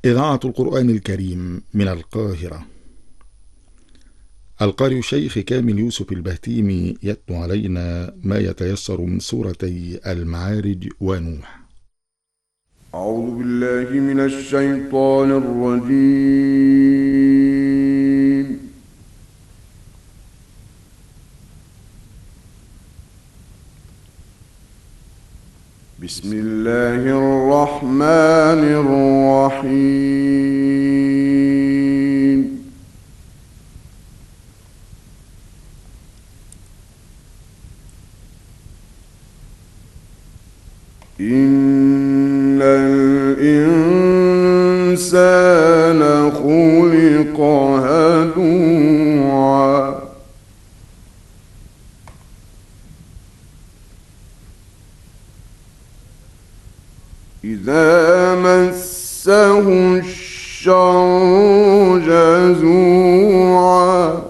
إذاعة القرآن الكريم من القاهرة. القارئ الشيخ كامل يوسف البهتيمي يتلو علينا ما يتيسر من سورتي المعارج ونوح. أعوذ بالله من الشيطان الرجيم. بسم الله الرحمن الرحيم. إن الإنسان خلق هلوعا إذا مسه الشر جزوعا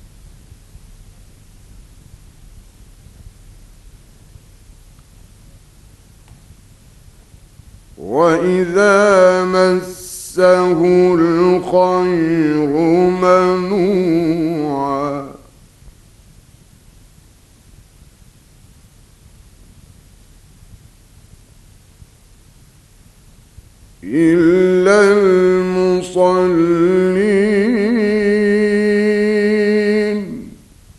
وإذا مسه الخير منوعا إلا المصلين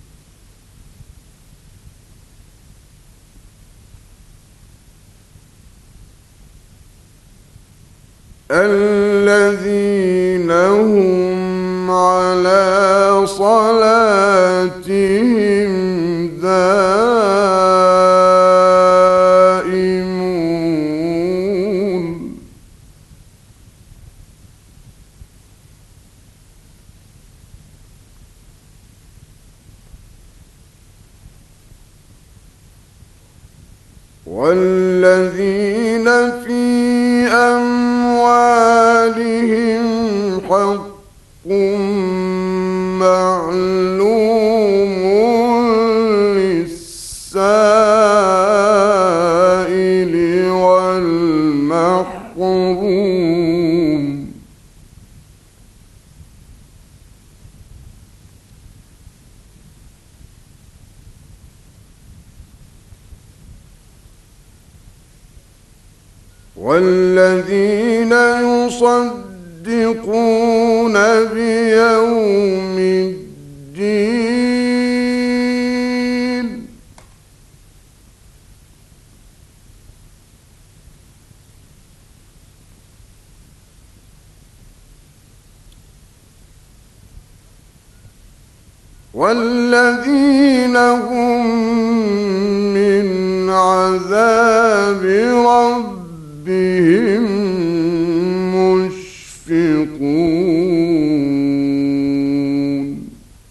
الذين هم على صلاتهم دائمون والذين في أموالهم حق معلوم للسائل والمحروم والذين يصدقون بيوم الدين والذين هم من عذاب ربهم مشفقون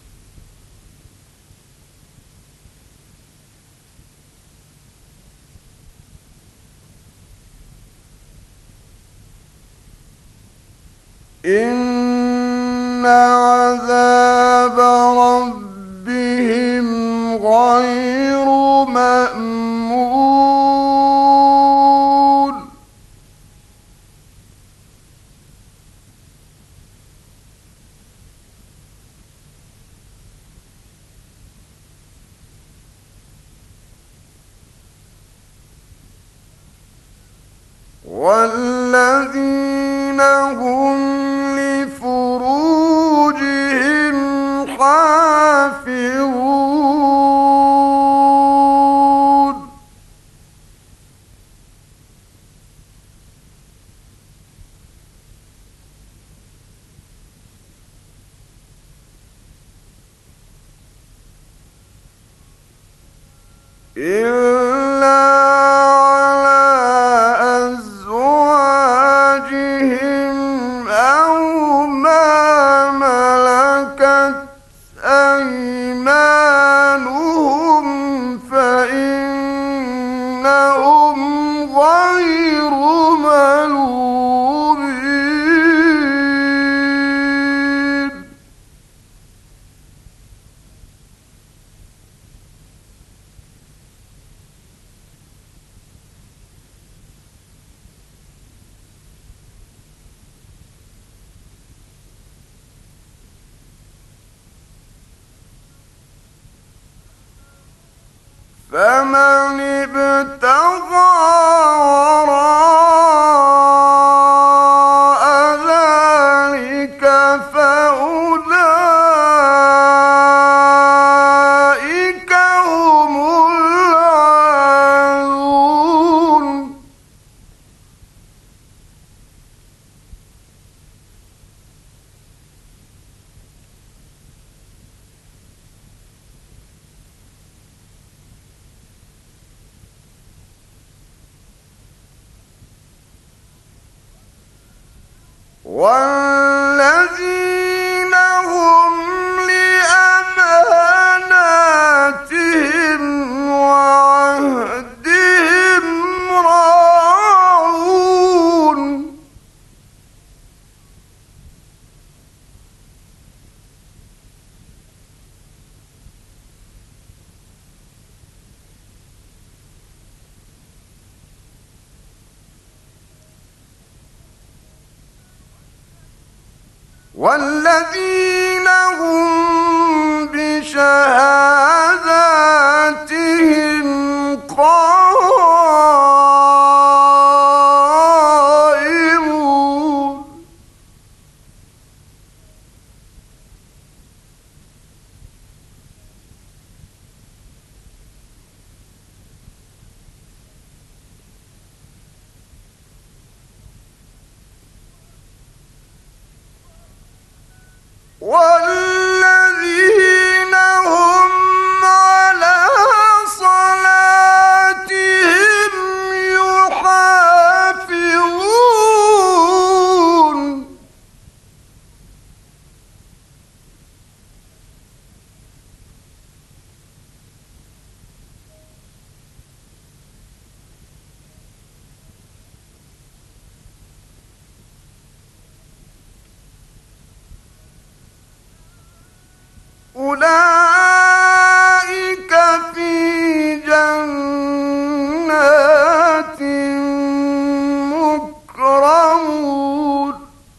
إن عذاب ربهم غير مأمون والذين هم لفروجهم حافظون إلا على أزواجهم أو ما ملكت أيمانهم فإنهم غير ملومين فمن ابتغى وراء ذلك فأولئك هم العادون والذين هم لأماناتهم وعهدهم راعون والذين هم بشهاداتهم قائمون والذين هم على صلاتهم يحافظون أولئك في جنات مكرمون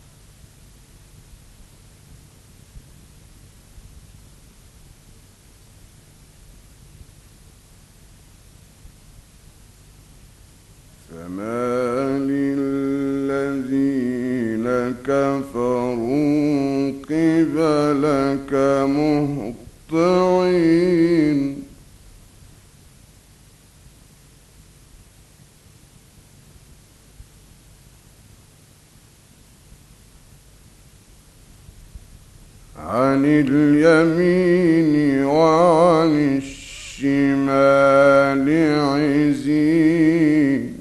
فما للذين كفروا قبلك مهطعين عن اليمين وعن الشمال عزين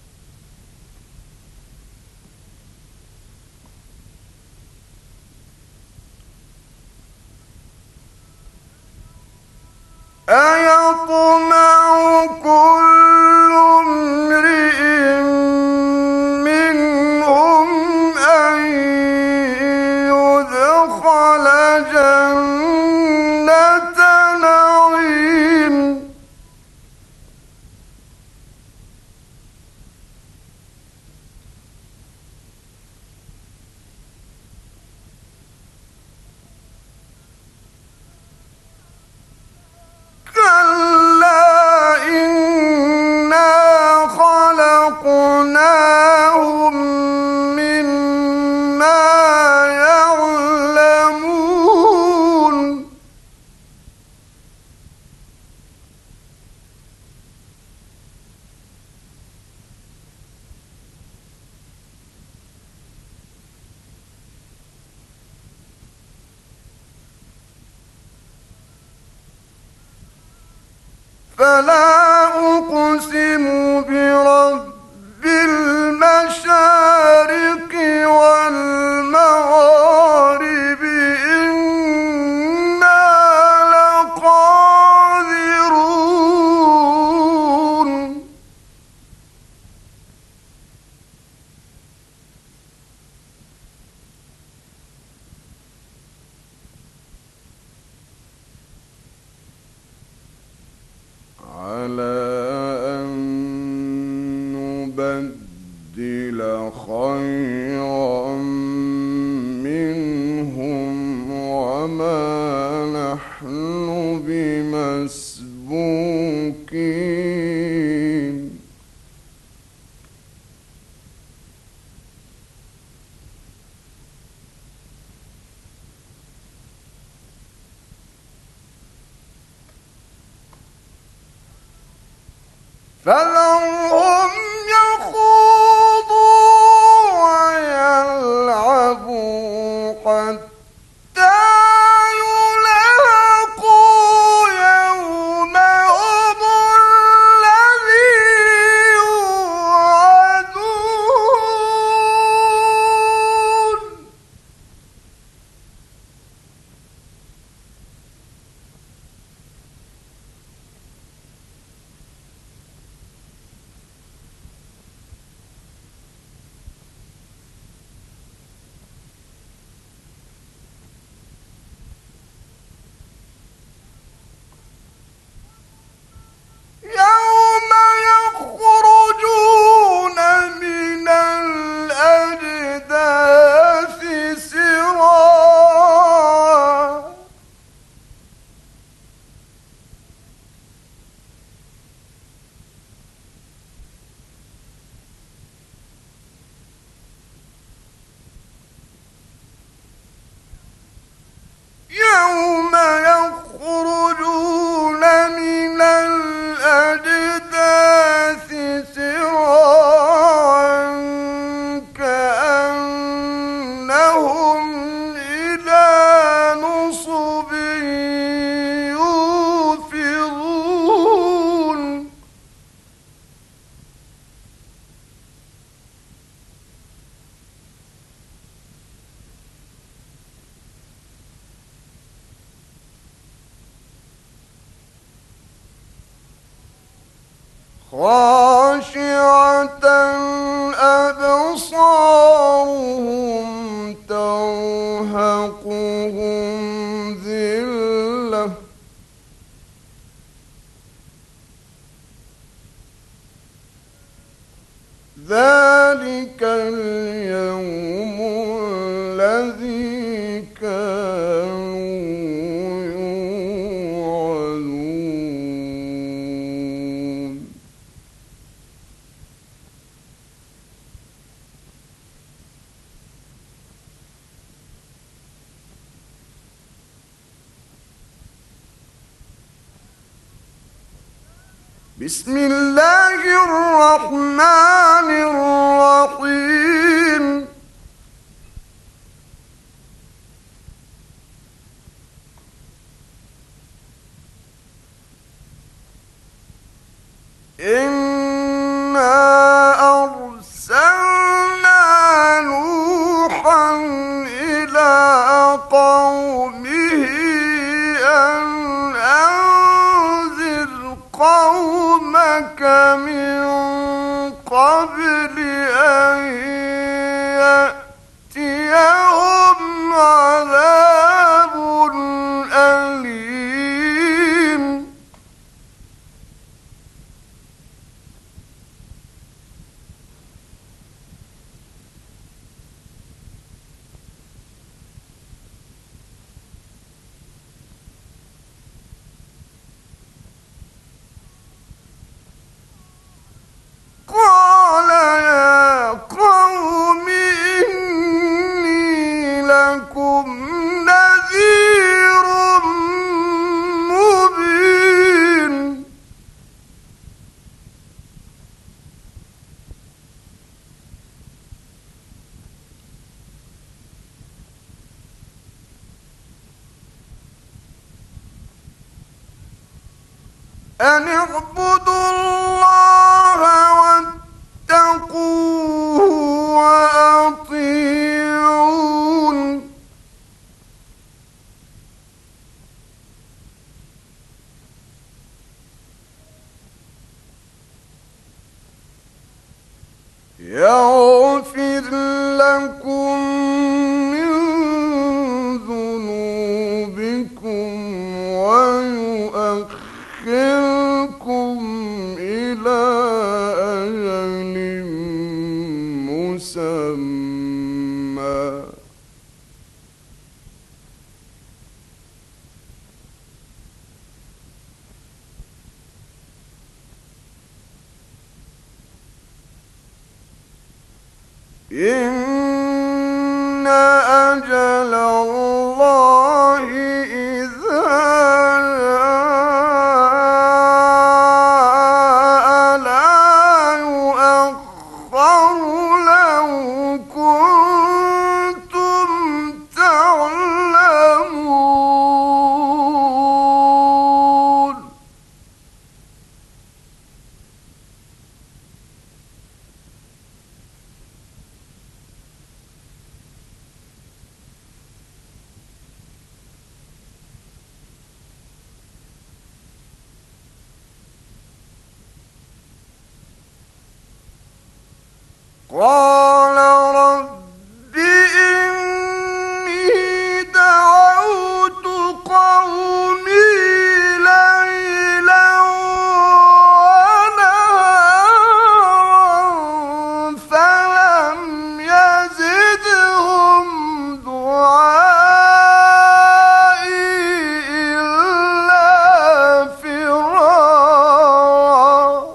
أيطمع كل امرئ منهم أن يدخل جنة نعيم كلا إنا خلقناهم مما يعلمون فلا أقسم برب المشارق والمغارب إنا لقادرون على أن فذرهم يخوضوا ويلعبوا حتى يلاقوا يومهم الذي يوعدون. يوم يخرجون من الأجداث سراعا يوم يخرجون من الأجداث سراعا كأنهم إلى نصب يوفضون. خاشعة أبصارهم ترهقهم ذلة ذلك اليوم الذي كانوا يوعدون. بسم الله الرحمن الرحيم. إنا أرسلنا نوحا إلى قومه أن أنذر قومك من قبل أن يأتيهم عذاب أليم. قال يا قوم إني لكم نذير مبين. أن اعبدوا الله واتقوه وأطيعون. يغفر لكم من ذنوبكم ويؤخركم إلى أجل مسمى. إن أجل الله إذا جاء لا قال رب إني دعوت قومي ليلا ونهارا فلم يزدهم دعائي إلا فرارا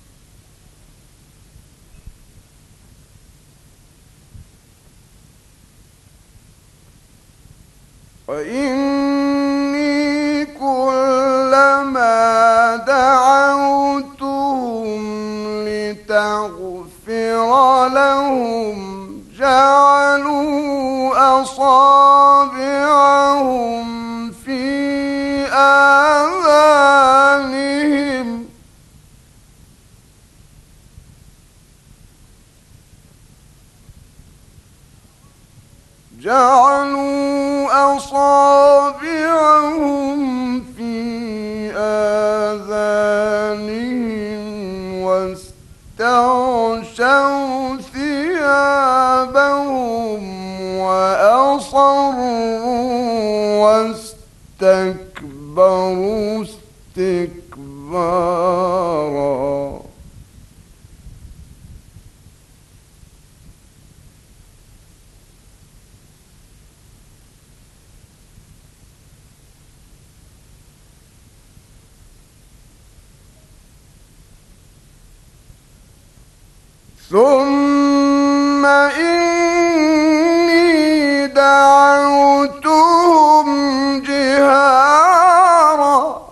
وإني كلما دعوتهم لتغفر لهم جعلوا أصابعهم في آذانهم واستغشوا ثيابهم وأصروا واستكبروا استكبارا ثم إني دعوتهم جهارا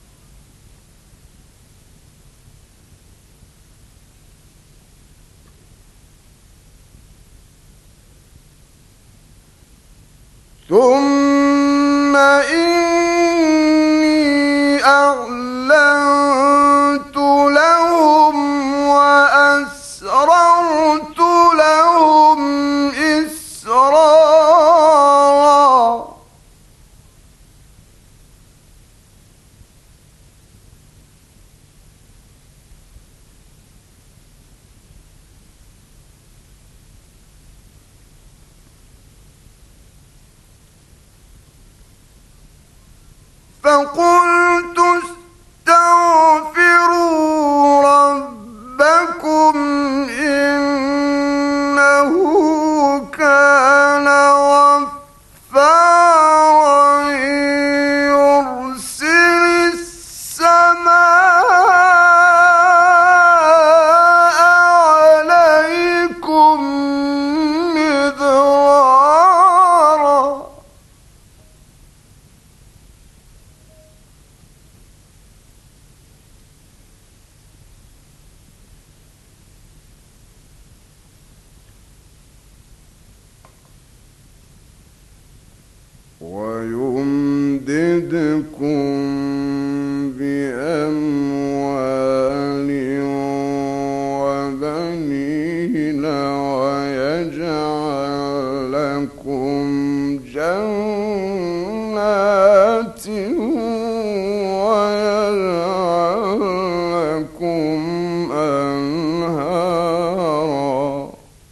ثم إني أعلنت لهم وأسررت لهم إسرارا فقلت استغفروا ربكم إنه كان غفارا يرسل السماء عليكم مدرارا ويمددكم بأموال وبنين ويجعل لكم جنات ويجعل لكم أنهارا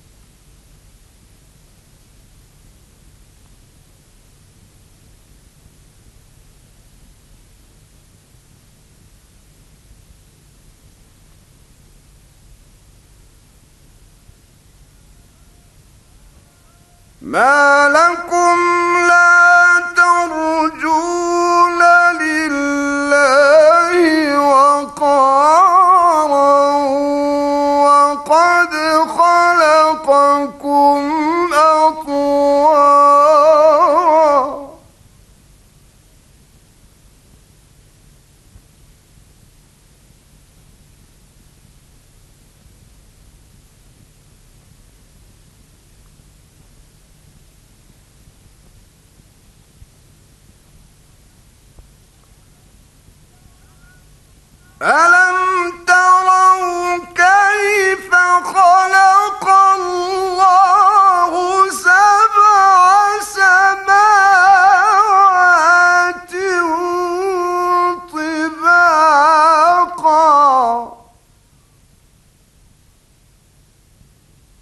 ما لكم لا ترجون لله وقارا وقد خلقكم أطوارا ألم تروا كيف خلق الله سبع سماوات طباقا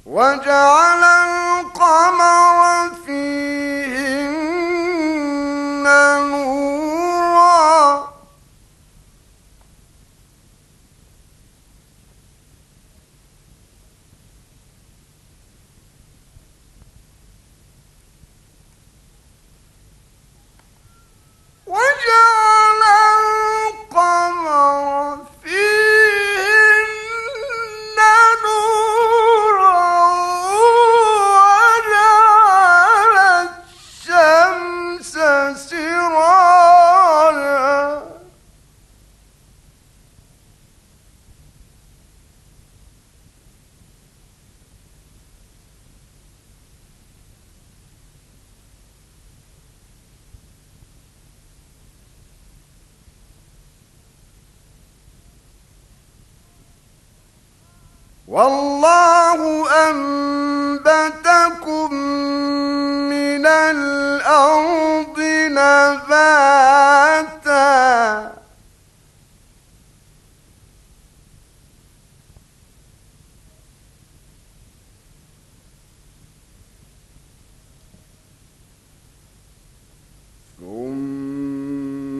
وجعل القمر فيهن نورا وجعل القمر فيهن نورا وجعل الشمس سراجا والله أنبتكم من الأرض نباتا ثم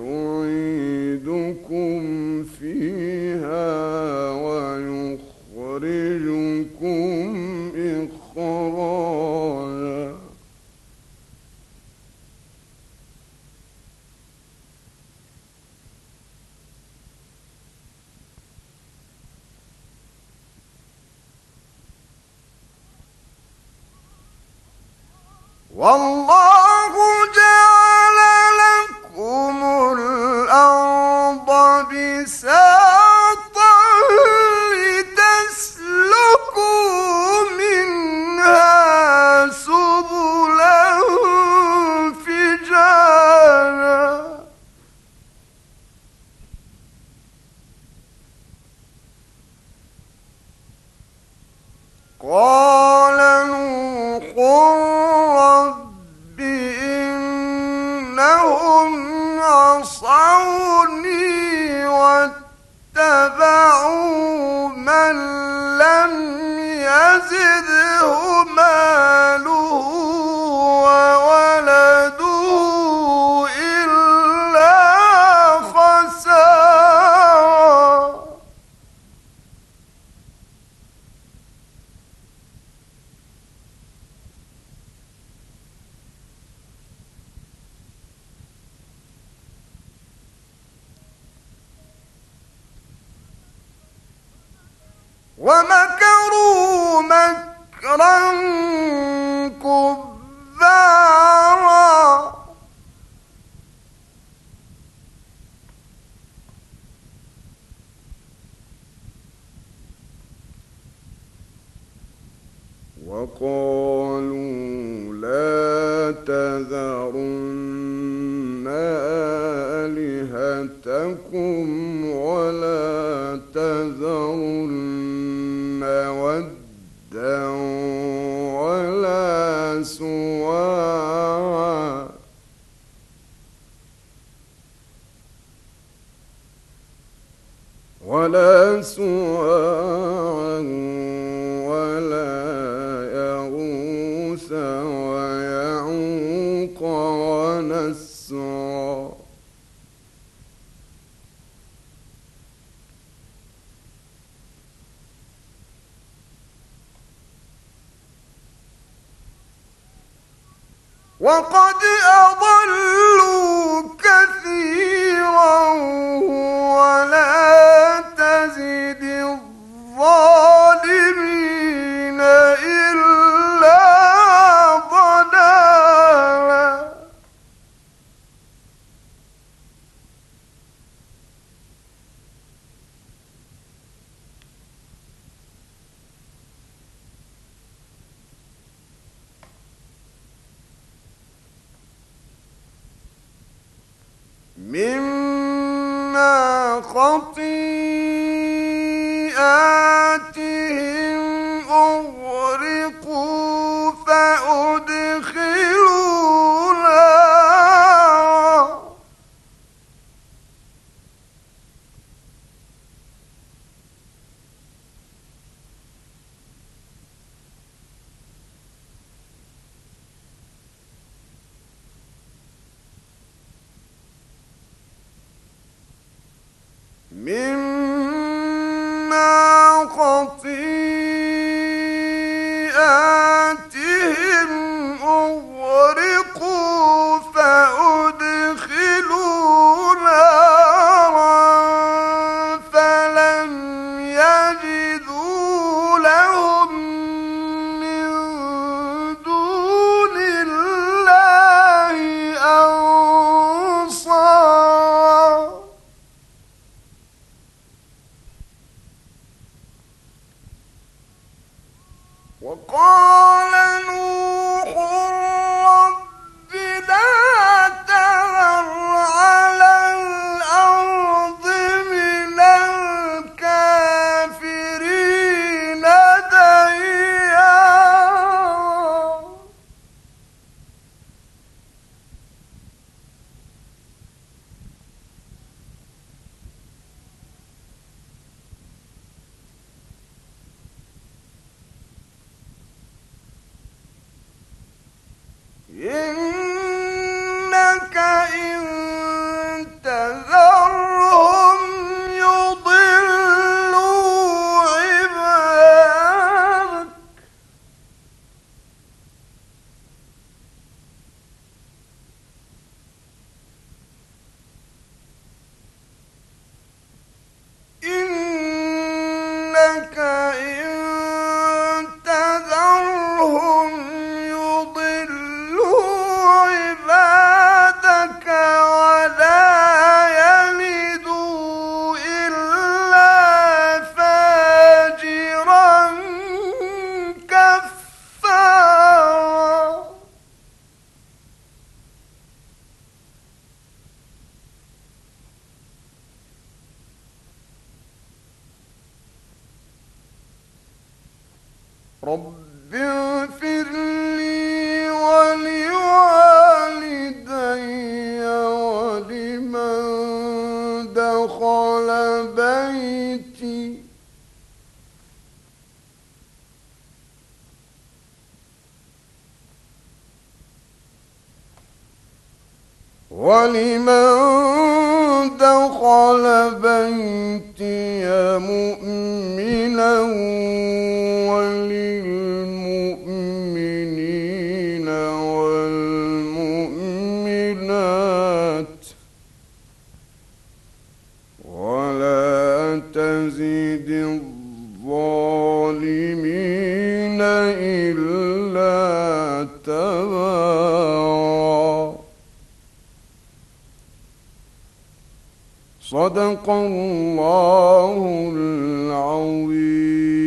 يعيدكم فيها ويخرجكم إخراجا والله جعل لكم الأرض بساطا لتسلكوا منها سبلا فجاجا قال نوح رب إنهم عصوني واتبعوا من لم يزده ماله وولده إلا خسارا ومكروا مكرا كبارا وقالوا لا تذرن آلهتكم ولا تذرن ودا ولا سواعا ولا يغوث ويعوق ونسرا وقد أضلوا كثيرا ولا تزد الظالمين إلا ضلالا مما خطيئاتهم أغرقوا فأدخلوا نارا مما خطيئاتهم أغرقوا فأدخلوا نارا فلم يجدوا لهم من دون الله أنصارا وقال نوح رب لا تذر على الأرض من الكافرين ديارا إنك إن تذرهم يضلوا عبادك إنك إن تذرهم يضلوا عبادك ولا يلدوا إلا فاجرا كفارا رب اغفر لي ولوالدي ولمن دخل بيتي مؤمنا وللمؤمنين والمؤمنات ولا تزد الظالمين إلا تبارا. صدق الله العظيم.